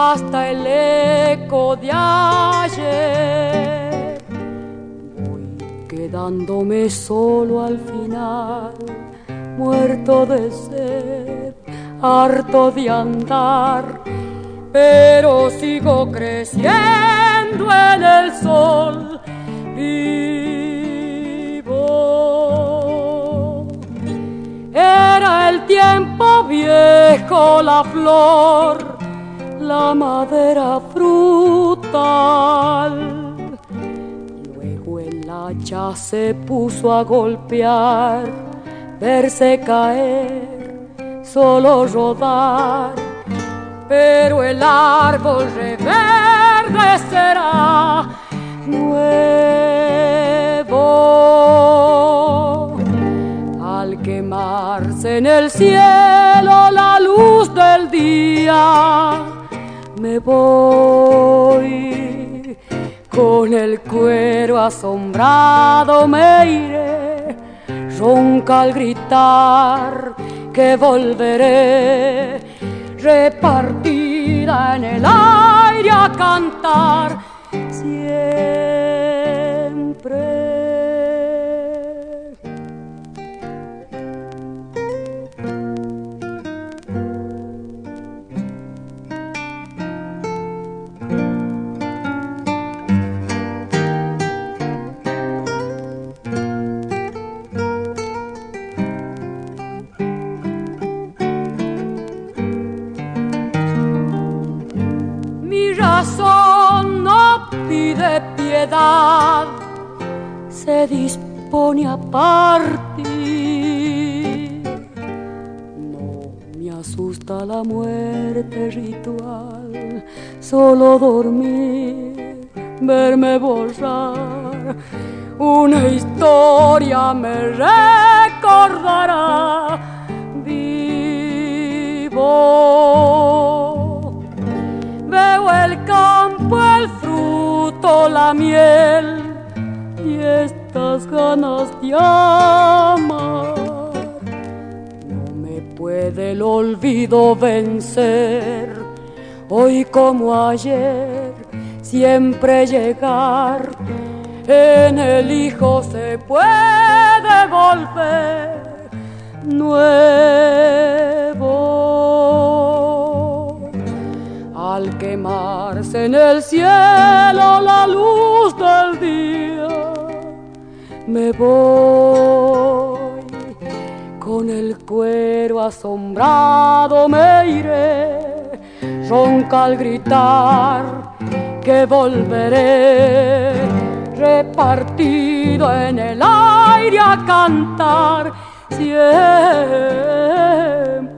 hasta el eco de ayer. Voy quedándome solo al final, muerto de sed, harto de andar, pero sigo creciendo en el sol vivo. Era el tiempo viejo, la flor, la madera frutal. Luego el hacha se puso a golpear, verse caer, solo rodar, pero el árbol reverdecerá nuevo. Al quemarse en el cielo la luz del día, me voy, con el cuero asombrado me iré, ronca al gritar que volveré, repartida en el aire a cantar siempre. No pide piedad, se dispone a partir. No me asusta la muerte ritual, solo dormir, verme borrar. Una historia me recordará vivo. Veo el campo, el fruto, la miel y estas ganas de amar. No me puede el olvido vencer, hoy como ayer, siempre llegar. En el hijo se puede volver nuevo. Al quemarse en el cielo la luz del día, me voy, con el cuero asombrado me iré, ronca al gritar que volveré, repartido en el aire a cantar siempre.